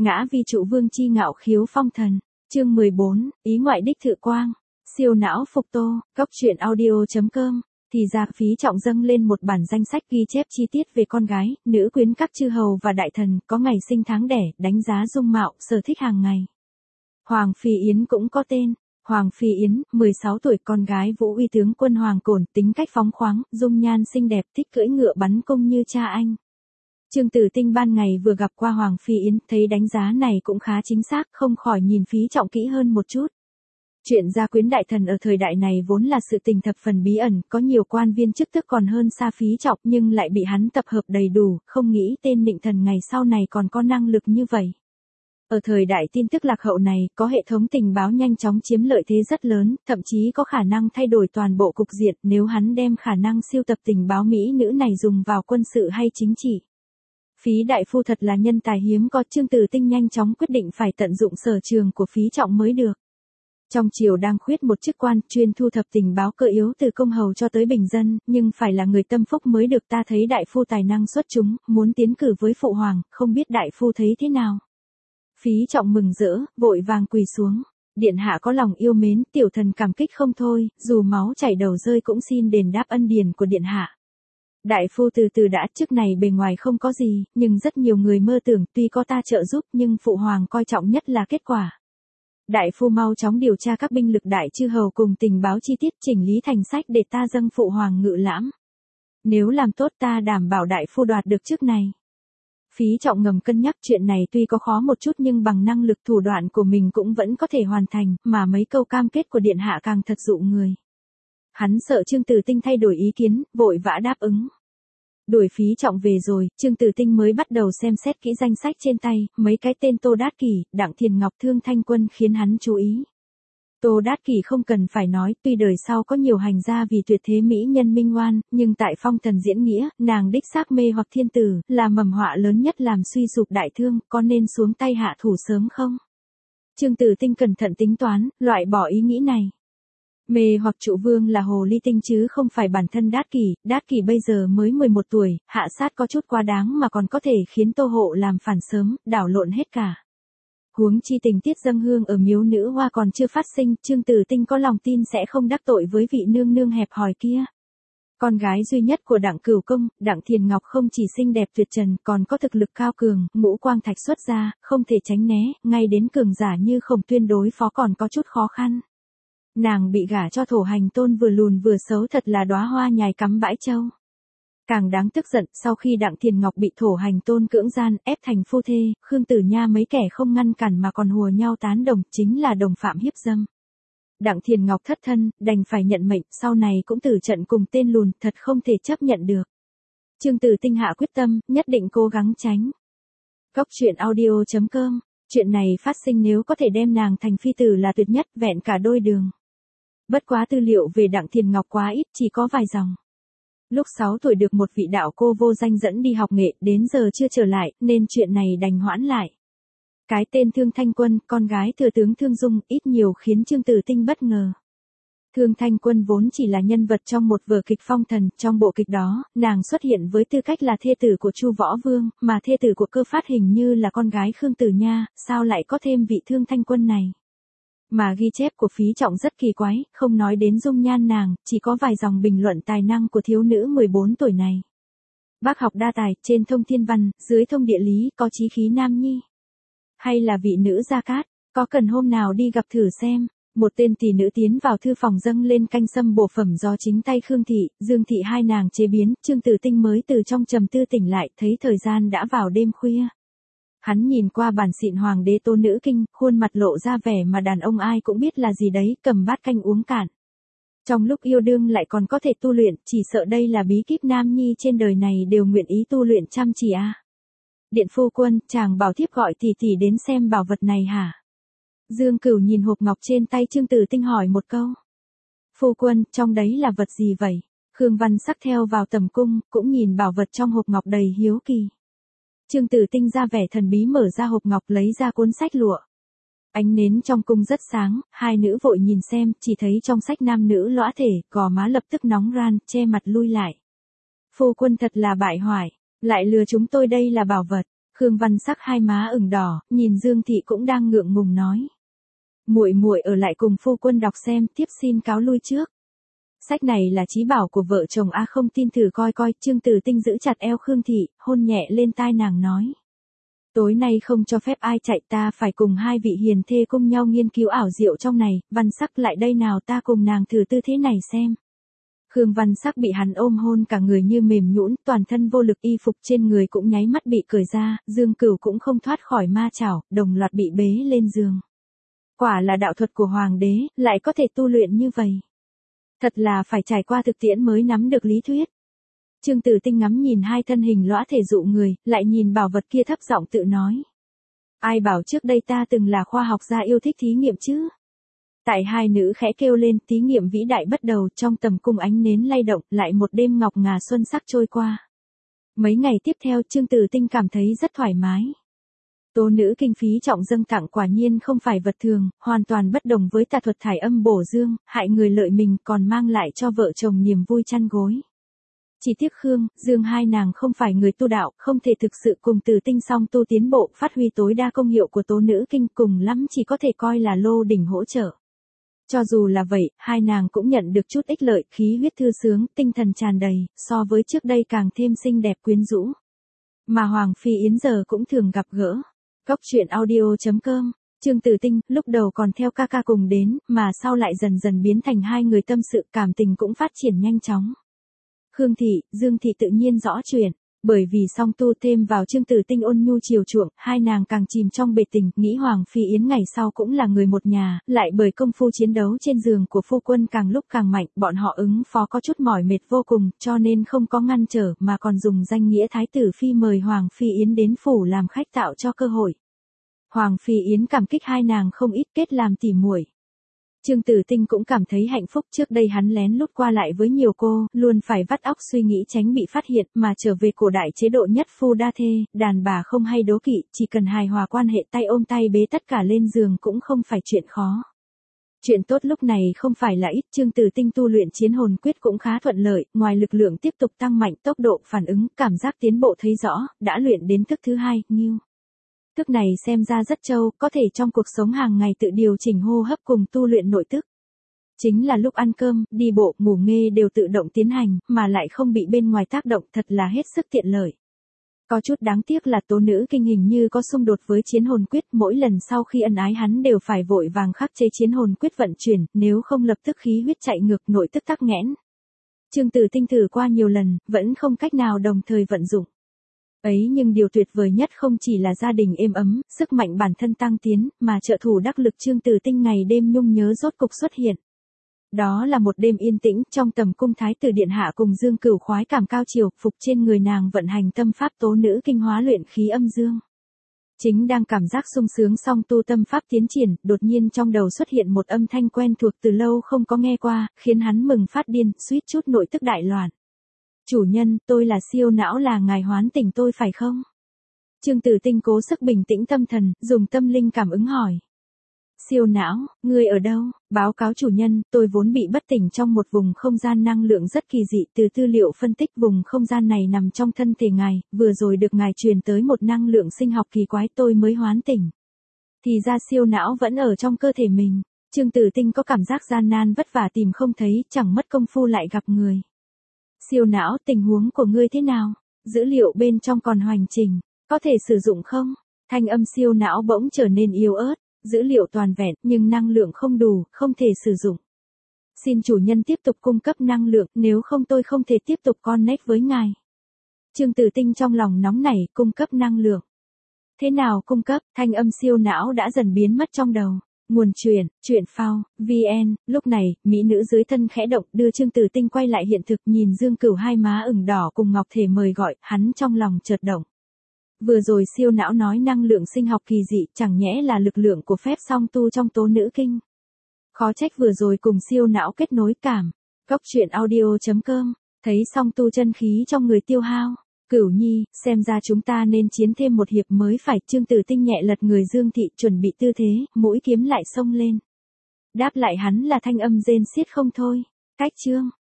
Ngã vi trụ vương chi ngạo khiếu phong thần. Chương 14, ý ngoại đích thự quang. Siêu não phục tô, góc truyện audio.com. Thì ra Phí Trọng dâng lên một bản danh sách ghi chép chi tiết về con gái, nữ quyến các chư hầu và đại thần, có ngày sinh tháng đẻ, đánh giá dung mạo, sở thích hàng ngày. Hoàng Phi Yến cũng có tên. Hoàng Phi Yến, 16 tuổi, con gái Vũ Uy tướng quân Hoàng Cổn, tính cách phóng khoáng, dung nhan xinh đẹp, thích cưỡi ngựa bắn cung như cha anh. Trương Tử Tinh ban ngày vừa gặp qua Hoàng Phi Yến, thấy đánh giá này cũng khá chính xác, không khỏi nhìn Phí Trọng kỹ hơn một chút. Chuyện gia quyến đại thần ở thời đại này vốn là sự tình thập phần bí ẩn, có nhiều quan viên chức tước còn hơn xa Phí Trọng nhưng lại bị hắn tập hợp đầy đủ, không nghĩ tên nịnh thần ngày sau này còn có năng lực như vậy. Ở thời đại tin tức lạc hậu này, có hệ thống tình báo nhanh chóng chiếm lợi thế rất lớn, thậm chí có khả năng thay đổi toàn bộ cục diện nếu hắn đem khả năng siêu tập tình báo Mỹ nữ này dùng vào quân sự hay chính trị. Phí đại phu thật là nhân tài hiếm có, Trương Tử Tinh nhanh chóng quyết định phải tận dụng sở trường của Phí Trọng mới được. Trong triều đang khuyết một chức quan chuyên thu thập tình báo cơ yếu từ công hầu cho tới bình dân, nhưng phải là người tâm phúc mới được. Ta thấy đại phu tài năng xuất chúng, muốn tiến cử với phụ hoàng, không biết đại phu thấy thế nào. Phí Trọng mừng rỡ, vội vàng quỳ xuống. Điện hạ có lòng yêu mến, tiểu thần cảm kích không thôi, dù máu chảy đầu rơi cũng xin đền đáp ân điển của điện hạ. Đại phu từ từ đã, chức này bề ngoài không có gì, nhưng rất nhiều người mơ tưởng, tuy có ta trợ giúp nhưng phụ hoàng coi trọng nhất là kết quả. Đại phu mau chóng điều tra các binh lực đại chư hầu cùng tình báo chi tiết, chỉnh lý thành sách để ta dâng phụ hoàng ngự lãm. Nếu làm tốt ta đảm bảo đại phu đoạt được chức này. Phí Trọng ngầm cân nhắc chuyện này tuy có khó một chút nhưng bằng năng lực thủ đoạn của mình cũng vẫn có thể hoàn thành, mà mấy câu cam kết của điện hạ càng thật dụ người. Hắn sợ Trương Tử Tinh thay đổi ý kiến, vội vã đáp ứng. Đuổi Phí Trọng về rồi, Trương Tử Tinh mới bắt đầu xem xét kỹ danh sách trên tay, mấy cái tên Tô Đát Kỷ, Đặng Thiền Ngọc, Thương Thanh Quân khiến hắn chú ý. Tô Đát Kỷ không cần phải nói, tuy đời sau có nhiều hành gia vì tuyệt thế mỹ nhân minh oan, nhưng tại phong thần diễn nghĩa, nàng đích xác mê hoặc thiên tử, là mầm họa lớn nhất làm suy sụp đại thương, có nên xuống tay hạ thủ sớm không? Trương Tử Tinh cẩn thận tính toán, loại bỏ ý nghĩ này. Mê hoặc trụ vương là hồ ly tinh chứ không phải bản thân Đát Kỷ bây giờ mới 11 tuổi, hạ sát có chút quá đáng mà còn có thể khiến Tô Hộ làm phản sớm, đảo lộn hết cả. Huống chi tình tiết dâng hương ở miếu nữ hoa còn chưa phát sinh, Trương Tử Tinh có lòng tin sẽ không đắc tội với vị nương nương hẹp hòi kia. Con gái duy nhất của Đặng Cửu Công, Đặng Thiền Ngọc không chỉ xinh đẹp tuyệt trần, còn có thực lực cao cường, ngũ quang thạch xuất ra, không thể tránh né, ngay đến cường giả như Khổng Tuyên đối phó còn có chút khó khăn. Nàng bị gả cho Thổ Hành Tôn vừa lùn vừa xấu, thật là đóa hoa nhài cắm bãi châu. Càng đáng tức giận, sau khi Đặng Thiền Ngọc bị Thổ Hành Tôn cưỡng gian, ép thành phu thê, Khương Tử Nha mấy kẻ không ngăn cản mà còn hùa nhau tán đồng, chính là đồng phạm hiếp dâm. Đặng Thiền Ngọc thất thân, đành phải nhận mệnh, sau này cũng tử trận cùng tên lùn, thật không thể chấp nhận được. Trương Tử Tinh hạ quyết tâm, nhất định cố gắng tránh. Góc truyện audio.com. Chuyện này phát sinh nếu có thể đem nàng thành phi tử là tuyệt nhất, vẹn cả đôi đường. Bất quá tư liệu về Đặng Thiền Ngọc quá ít, chỉ có vài dòng. Lúc 6 tuổi được một vị đạo cô vô danh dẫn đi học nghệ, đến giờ chưa trở lại, nên chuyện này đành hoãn lại. Cái tên Thương Thanh Quân, con gái thừa tướng Thương Dung, ít nhiều khiến Trương Tử Tinh bất ngờ. Thương Thanh Quân vốn chỉ là nhân vật trong một vở kịch phong thần, trong bộ kịch đó, nàng xuất hiện với tư cách là thê tử của Chu Võ Vương, mà thê tử của Cơ Phát hình như là con gái Khương Tử Nha, sao lại có thêm vị Thương Thanh Quân này? Mà ghi chép của Phí Trọng rất kỳ quái, không nói đến dung nhan nàng, chỉ có vài dòng bình luận tài năng của thiếu nữ 14 tuổi này. Bác học đa tài, trên thông thiên văn, dưới thông địa lý, có chí khí nam nhi. Hay là vị nữ Gia Cát, có cần hôm nào đi gặp thử xem. Một tên tỷ nữ tiến vào thư phòng dâng lên canh sâm bổ phẩm do chính tay Khương Thị, Dương Thị hai nàng chế biến, Trương Tử Tinh mới từ trong trầm tư tỉnh lại, thấy thời gian đã vào đêm khuya. Hắn nhìn qua bản xịn hoàng đế tô nữ kinh, khuôn mặt lộ ra vẻ mà đàn ông ai cũng biết là gì đấy, cầm bát canh uống cạn. Trong lúc yêu đương lại còn có thể tu luyện, chỉ sợ đây là bí kíp nam nhi trên đời này đều nguyện ý tu luyện chăm chỉ à. Điện phu quân, chàng bảo thiếp gọi tỷ tỷ đến xem bảo vật này hả? Dương Cửu nhìn hộp ngọc trên tay Trương Tử Tinh hỏi một câu. Phu quân, trong đấy là vật gì vậy? Khương Văn Sắc theo vào tầm cung, cũng nhìn bảo vật trong hộp ngọc đầy hiếu kỳ. Trương Tử Tinh ra vẻ thần bí mở ra hộp ngọc lấy ra cuốn sách lụa. Ánh nến trong cung rất sáng, hai nữ vội nhìn xem, chỉ thấy trong sách nam nữ lõa thể, gò má lập tức nóng ran, che mặt lui lại. Phu quân thật là bại hoại, lại lừa chúng tôi, đây là bảo vật. Khương Văn Sắc hai má ửng đỏ, nhìn Dương Thị cũng đang ngượng ngùng nói. Muội muội ở lại cùng phu quân đọc xem, tiếp xin cáo lui trước. Sách này là chí bảo của vợ chồng A, không tin thử coi coi. Trương Tử Tinh giữ chặt eo Khương Thị, hôn nhẹ lên tai nàng nói. Tối nay không cho phép ai chạy, ta phải cùng hai vị hiền thê cùng nhau nghiên cứu ảo diệu trong này. Văn Sắc lại đây nào, ta cùng nàng thử tư thế này xem. Khương Văn Sắc bị hắn ôm hôn cả người như mềm nhũn, toàn thân vô lực, y phục trên người cũng nháy mắt bị cởi ra, Dương Cửu cũng không thoát khỏi ma chảo, đồng loạt bị bế lên giường. Quả là đạo thuật của hoàng đế, lại có thể tu luyện như vậy. Thật là phải trải qua thực tiễn mới nắm được lý thuyết. Trương Tử Tinh ngắm nhìn hai thân hình lõa thể dụ người, lại nhìn bảo vật kia thấp giọng tự nói. Ai bảo trước đây ta từng là khoa học gia yêu thích thí nghiệm chứ? Tại hai nữ khẽ kêu lên, thí nghiệm vĩ đại bắt đầu, trong tầm cung ánh nến lay động, lại một đêm ngọc ngà xuân sắc trôi qua. Mấy ngày tiếp theo Trương Tử Tinh cảm thấy rất thoải mái. Tố nữ kinh phí trọng dâng tặng quả nhiên không phải vật thường, hoàn toàn bất đồng với tà thuật thải âm bổ dương, hại người lợi mình, còn mang lại cho vợ chồng niềm vui chăn gối. Chỉ tiếc Khương, Dương hai nàng không phải người tu đạo, không thể thực sự cùng Tử Tinh song tu tiến bộ, phát huy tối đa công hiệu của tố nữ kinh, cùng lắm chỉ có thể coi là lô đỉnh hỗ trợ. Cho dù là vậy, hai nàng cũng nhận được chút ích lợi, khí huyết thư sướng, tinh thần tràn đầy, so với trước đây càng thêm xinh đẹp quyến rũ. Mà Hoàng Phi Yến giờ cũng thường gặp gỡ. Cóc truyện audio.com, Trương Tử Tinh, lúc đầu còn theo ca ca cùng đến, mà sau lại dần dần biến thành hai người tâm sự, cảm tình cũng phát triển nhanh chóng. Khương Thị, Dương Thị tự nhiên rõ chuyện, bởi vì song tu thêm vào Trương Tử Tinh ôn nhu chiều chuộng, hai nàng càng chìm trong bể tình, nghĩ Hoàng Phi Yến ngày sau cũng là người một nhà, lại bởi công phu chiến đấu trên giường của phu quân càng lúc càng mạnh, bọn họ ứng phó có chút mỏi mệt vô cùng, cho nên không có ngăn trở mà còn dùng danh nghĩa Thái tử Phi mời Hoàng Phi Yến đến phủ làm khách, tạo cho cơ hội. Hoàng Phi Yến cảm kích hai nàng không ít, kết làm tỉ muội. Trương Tử Tinh cũng cảm thấy hạnh phúc, trước đây hắn lén lút qua lại với nhiều cô, luôn phải vắt óc suy nghĩ tránh bị phát hiện, mà trở về cổ đại chế độ nhất phu đa thê, đàn bà không hay đố kỵ, chỉ cần hài hòa quan hệ, tay ôm tay bế tất cả lên giường cũng không phải chuyện khó. Chuyện tốt lúc này không phải là ít, Trương Tử Tinh tu luyện chiến hồn quyết cũng khá thuận lợi, ngoài lực lượng tiếp tục tăng mạnh, tốc độ phản ứng, cảm giác tiến bộ thấy rõ, đã luyện đến thức thứ 2, Nghiêu. Thức này xem ra rất trâu, có thể trong cuộc sống hàng ngày tự điều chỉnh hô hấp cùng tu luyện nội tức. Chính là lúc ăn cơm, đi bộ, ngủ nghê đều tự động tiến hành, mà lại không bị bên ngoài tác động, thật là hết sức tiện lợi. Có chút đáng tiếc là tố nữ kinh hình như có xung đột với chiến hồn quyết, mỗi lần sau khi ân ái hắn đều phải vội vàng khắc chế chiến hồn quyết vận chuyển, nếu không lập tức khí huyết chạy ngược, nội tức tắc nghẽn. Trương Tử Tinh thử qua nhiều lần, vẫn không cách nào đồng thời vận dụng. Ấy nhưng điều tuyệt vời nhất không chỉ là gia đình êm ấm, sức mạnh bản thân tăng tiến, mà trợ thủ đắc lực Trương Tử Tinh ngày đêm nhung nhớ rốt cục xuất hiện. Đó là một đêm yên tĩnh, trong tầm cung Thái tử điện hạ cùng Dương Cửu khoái cảm cao chiều, phục trên người nàng vận hành tâm pháp tố nữ kinh hóa luyện khí âm dương. Chính đang cảm giác sung sướng song tu tâm pháp tiến triển, đột nhiên trong đầu xuất hiện một âm thanh quen thuộc từ lâu không có nghe qua, khiến hắn mừng phát điên, suýt chút nội tức đại loạn. Chủ nhân, tôi là siêu não, là ngài hoán tỉnh tôi phải không? Trương Tử Tinh cố sức bình tĩnh tâm thần, dùng tâm linh cảm ứng hỏi. Siêu não, ngươi ở đâu? Báo cáo chủ nhân, tôi vốn bị bất tỉnh trong một vùng không gian năng lượng rất kỳ dị, từ tư liệu phân tích vùng không gian này nằm trong thân thể ngài, vừa rồi được ngài truyền tới một năng lượng sinh học kỳ quái, tôi mới hoán tỉnh. Thì ra siêu não vẫn ở trong cơ thể mình. Trương Tử Tinh có cảm giác gian nan vất vả tìm không thấy, chẳng mất công phu lại gặp người. Siêu não, tình huống của ngươi thế nào? Dữ liệu bên trong còn hoành trình, có thể sử dụng không? Thanh âm siêu não bỗng trở nên yếu ớt, dữ liệu toàn vẹn, nhưng năng lượng không đủ, không thể sử dụng. Xin chủ nhân tiếp tục cung cấp năng lượng, nếu không tôi không thể tiếp tục connect với ngài. Trương Tử Tinh trong lòng nóng nảy, cung cấp năng lượng. Thế nào cung cấp? Thanh âm siêu não đã dần biến mất trong đầu. Nguồn truyện phao, VN, lúc này, mỹ nữ dưới thân khẽ động, đưa Trương Tử Tinh quay lại hiện thực, nhìn Dương Cửu hai má ửng đỏ cùng ngọc thể mời gọi, hắn trong lòng chợt động. Vừa rồi siêu não nói năng lượng sinh học kỳ dị, chẳng nhẽ là lực lượng của phép song tu trong tố nữ kinh. Khó trách vừa rồi cùng siêu não kết nối cảm. Cóc truyện audio.com, thấy song tu chân khí trong người tiêu hao. Cửu Nhi, xem ra chúng ta nên chiến thêm một hiệp mới phải. Trương Tử Tinh nhẹ lật người Dương Thị, chuẩn bị tư thế, mũi kiếm lại xông lên. Đáp lại hắn là thanh âm rên xiết không thôi. Cách chương.